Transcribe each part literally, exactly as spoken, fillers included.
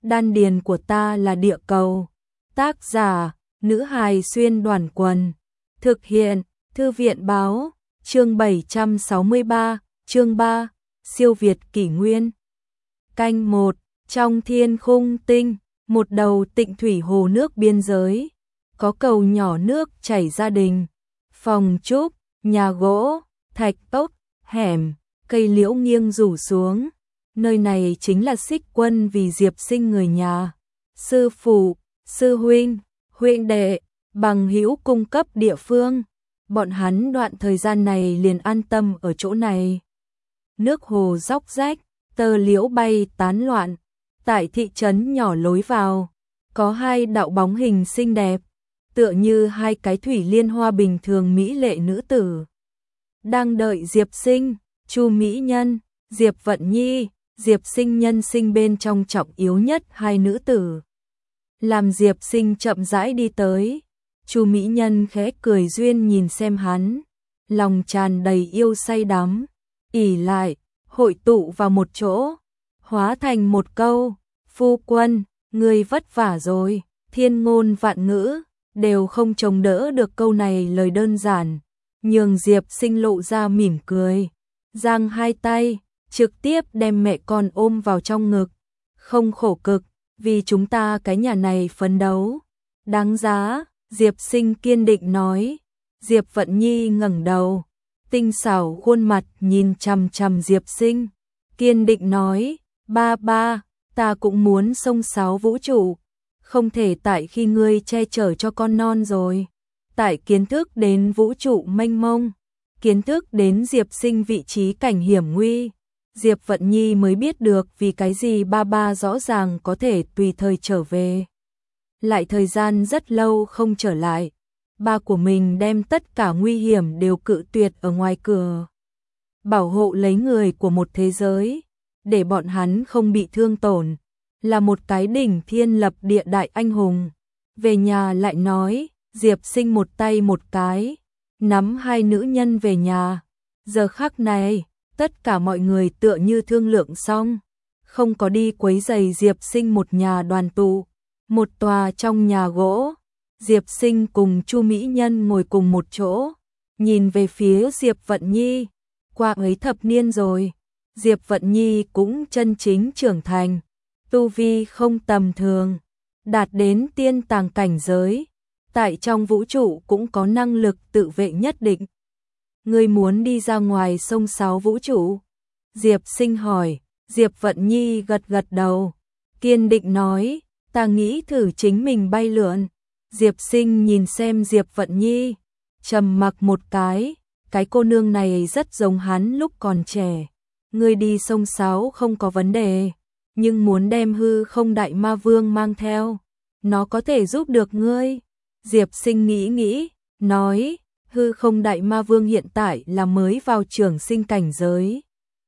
Đan điền của ta là địa cầu. Tác giả, nữ hài xuyên đoàn quần. Thực hiện, Thư viện báo, chương bảy trăm sáu mươi ba, chương ba, siêu việt kỷ nguyên. Canh một, trong thiên khung tinh, một đầu tịnh thủy hồ nước biên giới, có cầu nhỏ nước chảy gia đình, phòng trúc, nhà gỗ, thạch ốc, hẻm, cây liễu nghiêng rủ xuống. Nơi này chính là Xích Quân vì Diệp Sinh người nhà, sư phụ, sư huynh, huynh đệ, bằng hữu cung cấp địa phương. Bọn hắn đoạn thời gian này liền an tâm ở chỗ này. Nước hồ róc rách, tơ liễu bay tán loạn. Tại thị trấn nhỏ lối vào, có hai đạo bóng hình xinh đẹp, tựa như hai cái thủy liên hoa bình thường mỹ lệ nữ tử. Đang đợi Diệp Sinh, Chu Mỹ Nhân, Diệp Vận Nhi, Diệp Sinh nhân sinh bên trong trọng yếu nhất hai nữ tử. Làm Diệp Sinh chậm rãi đi tới, Chu Mỹ Nhân khẽ cười duyên nhìn xem hắn, lòng tràn đầy yêu say đắm, ỉ lại, hội tụ vào một chỗ, hóa thành một câu, phu quân, ngươi vất vả rồi, thiên ngôn vạn ngữ, đều không chống đỡ được câu này lời đơn giản, nhường Diệp Sinh lộ ra mỉm cười, giang hai tay, trực tiếp đem mẹ con ôm vào trong ngực, không khổ cực, vì chúng ta cái nhà này phấn đấu, đáng giá, Diệp Sinh kiên định nói. Diệp Vận Nhi ngẩng đầu, tinh xảo khuôn mặt nhìn chằm chằm Diệp Sinh, kiên định nói, ba ba, ta cũng muốn xông xáo vũ trụ, không thể tại khi ngươi che chở cho con non rồi, tại kiến thức đến vũ trụ mênh mông, kiến thức đến Diệp Sinh vị trí cảnh hiểm nguy, Diệp Vận Nhi mới biết được vì cái gì ba ba rõ ràng có thể tùy thời trở về. Lại thời gian rất lâu không trở lại, ba của mình đem tất cả nguy hiểm đều cự tuyệt ở ngoài cửa, bảo hộ lấy người của một thế giới, để bọn hắn không bị thương tổn, là một cái đỉnh thiên lập địa đại anh hùng. Về nhà lại nói, Diệp Sinh một tay một cái, nắm hai nữ nhân về nhà. Giờ khắc này, tất cả mọi người tựa như thương lượng xong, không có đi quấy rầy Diệp Sinh một nhà đoàn tụ. Một tòa trong nhà gỗ, Diệp Sinh cùng Chu Mỹ Nhân ngồi cùng một chỗ, nhìn về phía Diệp Vận Nhi, qua ấy thập niên rồi, Diệp Vận Nhi cũng chân chính trưởng thành, tu vi không tầm thường, đạt đến tiên tàng cảnh giới, tại trong vũ trụ cũng có năng lực tự vệ nhất định. Ngươi muốn đi ra ngoài sông sáo vũ trụ? Diệp Sinh hỏi. Diệp Vận Nhi gật gật đầu, kiên định nói, ta nghĩ thử chính mình bay lượn. Diệp Sinh nhìn xem Diệp Vận Nhi, trầm mặc một cái, cái cô nương này rất giống hắn lúc còn trẻ. Ngươi đi sông sáo không có vấn đề, nhưng muốn đem hư không đại ma vương mang theo, nó có thể giúp được ngươi. Diệp Sinh nghĩ nghĩ, nói, hư không đại ma vương hiện tại là mới vào trường sinh cảnh giới,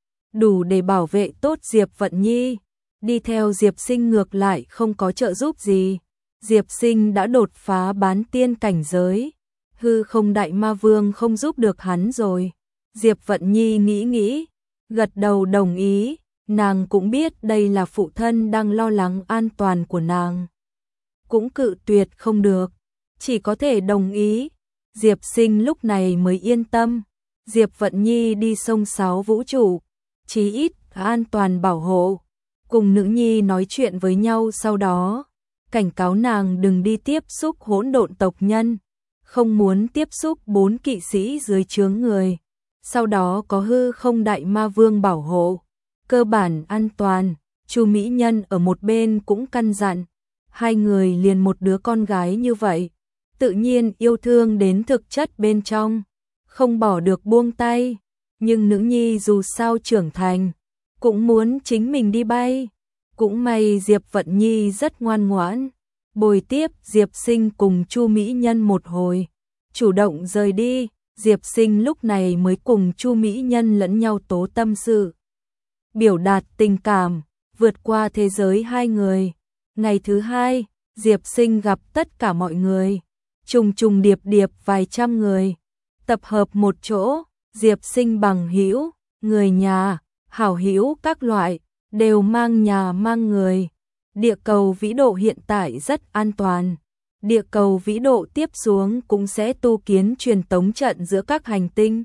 đủ để bảo vệ tốt Diệp Vận Nhi. Đi theo Diệp Sinh ngược lại không có trợ giúp gì. Diệp Sinh đã đột phá bán tiên cảnh giới, hư không đại ma vương không giúp được hắn rồi. Diệp Vận Nhi nghĩ nghĩ, gật đầu đồng ý, nàng cũng biết đây là phụ thân đang lo lắng an toàn của nàng, cũng cự tuyệt không được, chỉ có thể đồng ý. Diệp Sinh lúc này mới yên tâm. Diệp Vận Nhi đi sông sáo vũ trụ, chí ít an toàn bảo hộ, cùng nữ nhi nói chuyện với nhau, sau đó cảnh cáo nàng đừng đi tiếp xúc hỗn độn tộc nhân, không muốn tiếp xúc bốn kỵ sĩ dưới trướng người, sau đó có hư không đại ma vương bảo hộ, cơ bản an toàn. Chu Mỹ Nhân ở một bên cũng căn dặn, hai người liền một đứa con gái như vậy, tự nhiên yêu thương đến thực chất bên trong, không bỏ được buông tay, nhưng nữ nhi dù sao trưởng thành, cũng muốn chính mình đi bay. Cũng may Diệp Vận Nhi rất ngoan ngoãn, bồi tiếp Diệp Sinh cùng Chu Mỹ Nhân một hồi, chủ động rời đi. Diệp Sinh lúc này mới cùng Chu Mỹ Nhân lẫn nhau tố tâm sự, biểu đạt tình cảm, vượt qua thế giới hai người. Ngày thứ hai, Diệp Sinh gặp tất cả mọi người, trùng trùng điệp điệp vài trăm người, tập hợp một chỗ. Diệp Sinh bằng hữu, người nhà, hảo hữu các loại, đều mang nhà mang người, Địa cầu vĩ độ hiện tại rất an toàn. Địa cầu vĩ độ tiếp xuống cũng sẽ tu kiến truyền tống trận giữa các hành tinh.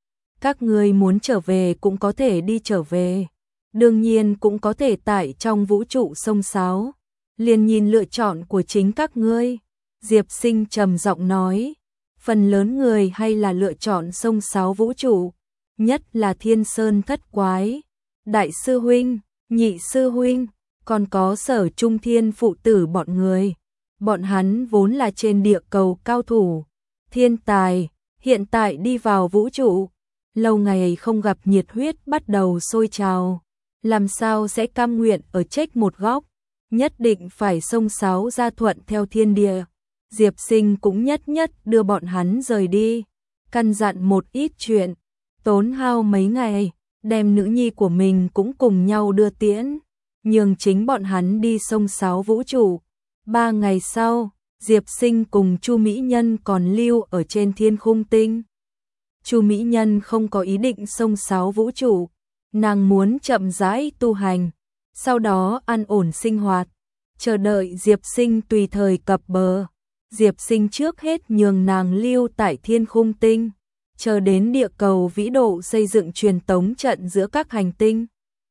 Các ngươi muốn trở về cũng có thể đi trở về. Đương nhiên cũng có thể tại trong vũ trụ sông sáo. Liền nhìn lựa chọn của chính các ngươi. Diệp Sinh trầm giọng nói. Phần lớn người hay là lựa chọn sông sáo vũ trụ. Nhất là Thiên Sơn Thất Quái. Đại sư huynh, nhị sư huynh, còn có Sở Trung Thiên phụ tử bọn người. Bọn hắn vốn là trên địa cầu cao thủ. Thiên tài, hiện tại đi vào vũ trụ. Lâu ngày không gặp nhiệt huyết bắt đầu sôi trào. Làm sao sẽ cam nguyện ở trách một góc. Nhất định phải xông xáo ra thuận theo thiên địa. Diệp Sinh cũng nhất nhất đưa bọn hắn rời đi. Căn dặn một ít chuyện. Tốn hao mấy ngày. Đem nữ nhi của mình cũng cùng nhau đưa tiễn. Nhường chính bọn hắn đi xông xáo vũ trụ. Ba ngày sau, Diệp Sinh cùng Chu Mỹ Nhân còn lưu ở trên Thiên Khung Tinh. Chu Mỹ Nhân không có ý định xông xáo vũ trụ, nàng muốn chậm rãi tu hành, sau đó an ổn sinh hoạt, chờ đợi Diệp Sinh tùy thời cập bờ. Diệp Sinh trước hết nhường nàng lưu tại Thiên Khung Tinh, chờ đến địa cầu vĩ độ xây dựng truyền tống trận giữa các hành tinh.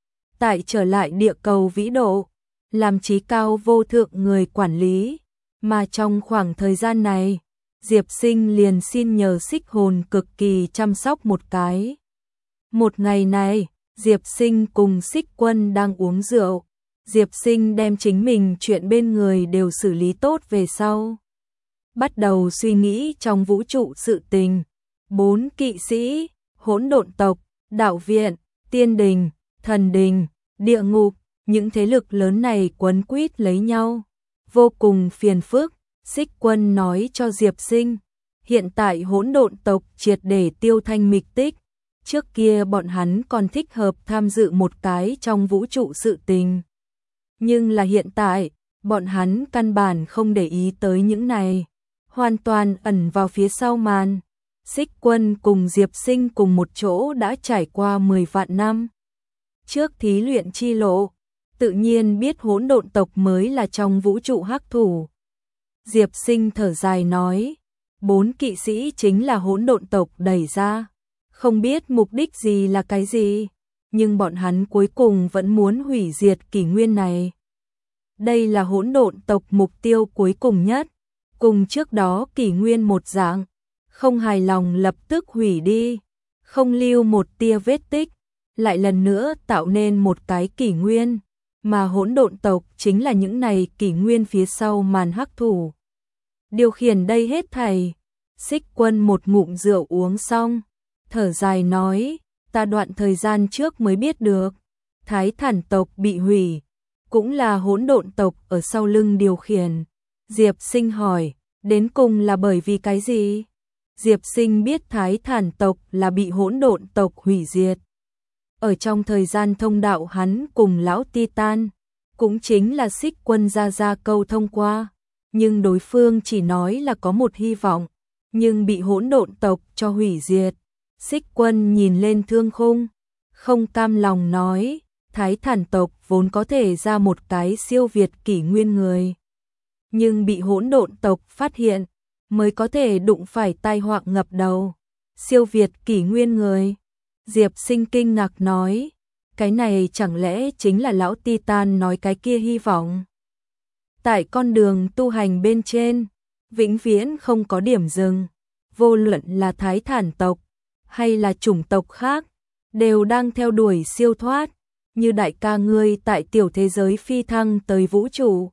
Tại trở lại địa cầu vĩ độ, làm trí cao vô thượng người quản lý, mà trong khoảng thời gian này, Diệp Sinh liền xin nhờ Xích Hồn cực kỳ chăm sóc một cái. Một ngày này, Diệp Sinh cùng Xích Quân đang uống rượu, Diệp Sinh đem chính mình chuyện bên người đều xử lý tốt về sau. Bắt đầu suy nghĩ trong vũ trụ sự tình, bốn kỵ sĩ, hỗn độn tộc, đạo viện, tiên đình, thần đình, địa ngục, những thế lực lớn này quấn quýt lấy nhau, vô cùng phiền phức. Xích Quân nói cho Diệp Sinh, hiện tại hỗn độn tộc triệt để tiêu thanh mịch tích, trước kia bọn hắn còn thích hợp tham dự một cái trong vũ trụ sự tình. Nhưng là hiện tại, bọn hắn căn bản không để ý tới những này, hoàn toàn ẩn vào phía sau màn. Xích Quân cùng Diệp Sinh cùng một chỗ đã trải qua mười vạn năm. Trước thí luyện chi lộ, tự nhiên biết hỗn độn tộc mới là trong vũ trụ hắc thủ. Diệp Sinh thở dài nói, bốn kỵ sĩ chính là hỗn độn tộc đẩy ra, không biết mục đích gì là cái gì, nhưng bọn hắn cuối cùng vẫn muốn hủy diệt kỷ nguyên này. Đây là hỗn độn tộc mục tiêu cuối cùng nhất, cùng trước đó kỷ nguyên một dạng, không hài lòng lập tức hủy đi, không lưu một tia vết tích, lại lần nữa tạo nên một cái kỷ nguyên. Mà hỗn độn tộc chính là những này kỷ nguyên phía sau màn hắc thủ. Điều khiển đây hết thảy. Xích Quân một ngụm rượu uống xong, thở dài nói, ta đoạn thời gian trước mới biết được, Thái Thản tộc bị hủy, cũng là hỗn độn tộc ở sau lưng điều khiển. Diệp Sinh hỏi, đến cùng là bởi vì cái gì? Diệp Sinh biết Thái Thản tộc là bị hỗn độn tộc hủy diệt. Ở trong thời gian thông đạo hắn cùng lão Titan, cũng chính là Xích Quân ra ra câu thông qua, nhưng đối phương chỉ nói là có một hy vọng, nhưng bị hỗn độn tộc cho hủy diệt. Xích Quân nhìn lên Thương Khung, không cam lòng nói, Thái Thản tộc vốn có thể ra một cái siêu việt kỷ nguyên người, nhưng bị hỗn độn tộc phát hiện, mới có thể đụng phải tai họa ngập đầu. Siêu việt kỷ nguyên người. Diệp Sinh kinh ngạc nói, cái này chẳng lẽ chính là lão Titan nói cái kia hy vọng. Tại con đường tu hành bên trên, vĩnh viễn không có điểm dừng, vô luận là Thái Thản tộc, hay là chủng tộc khác, đều đang theo đuổi siêu thoát, như đại ca ngươi tại tiểu thế giới phi thăng tới vũ trụ.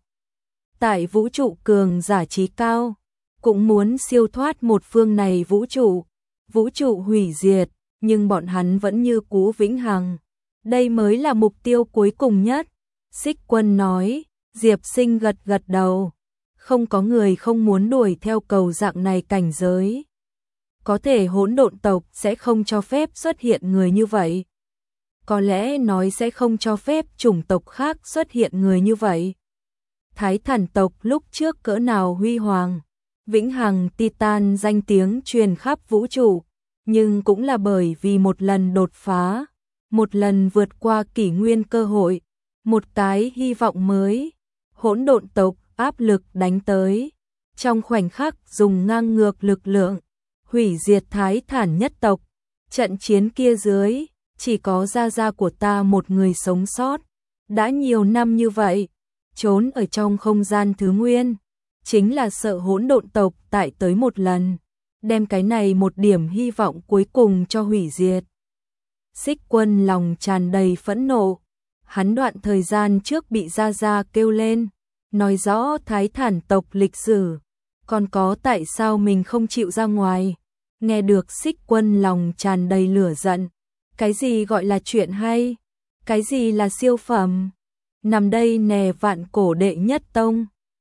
Tại vũ trụ cường giả trí cao, cũng muốn siêu thoát một phương này vũ trụ, vũ trụ hủy diệt. Nhưng bọn hắn vẫn như cũ vĩnh hằng. Đây mới là mục tiêu cuối cùng nhất. Xích Quân nói, Diệp Sinh gật gật đầu. Không có người không muốn đuổi theo cầu dạng này cảnh giới. Có thể hỗn độn tộc sẽ không cho phép xuất hiện người như vậy. Có lẽ nói sẽ không cho phép chủng tộc khác xuất hiện người như vậy. Thái Thản tộc lúc trước cỡ nào huy hoàng, vĩnh hằng Titan danh tiếng truyền khắp vũ trụ. Nhưng cũng là bởi vì một lần đột phá, một lần vượt qua kỷ nguyên cơ hội, một cái hy vọng mới, hỗn độn tộc áp lực đánh tới. Trong khoảnh khắc dùng ngang ngược lực lượng, hủy diệt Thái Thản nhất tộc. Trận chiến kia dưới, chỉ có gia gia của ta một người sống sót. Đã nhiều năm như vậy, trốn ở trong không gian thứ nguyên, chính là sợ hỗn độn tộc tại tới một lần, đem cái này một điểm hy vọng cuối cùng cho hủy diệt. Xích Quân lòng tràn đầy phẫn nộ, hắn đoạn thời gian trước bị gia gia kêu lên, nói rõ Thái Thản tộc lịch sử, còn có tại sao mình không chịu ra ngoài. Nghe được Xích Quân lòng tràn đầy lửa giận, cái gì gọi là chuyện hay, cái gì là siêu phẩm, nằm đây nè vạn cổ đệ nhất tông.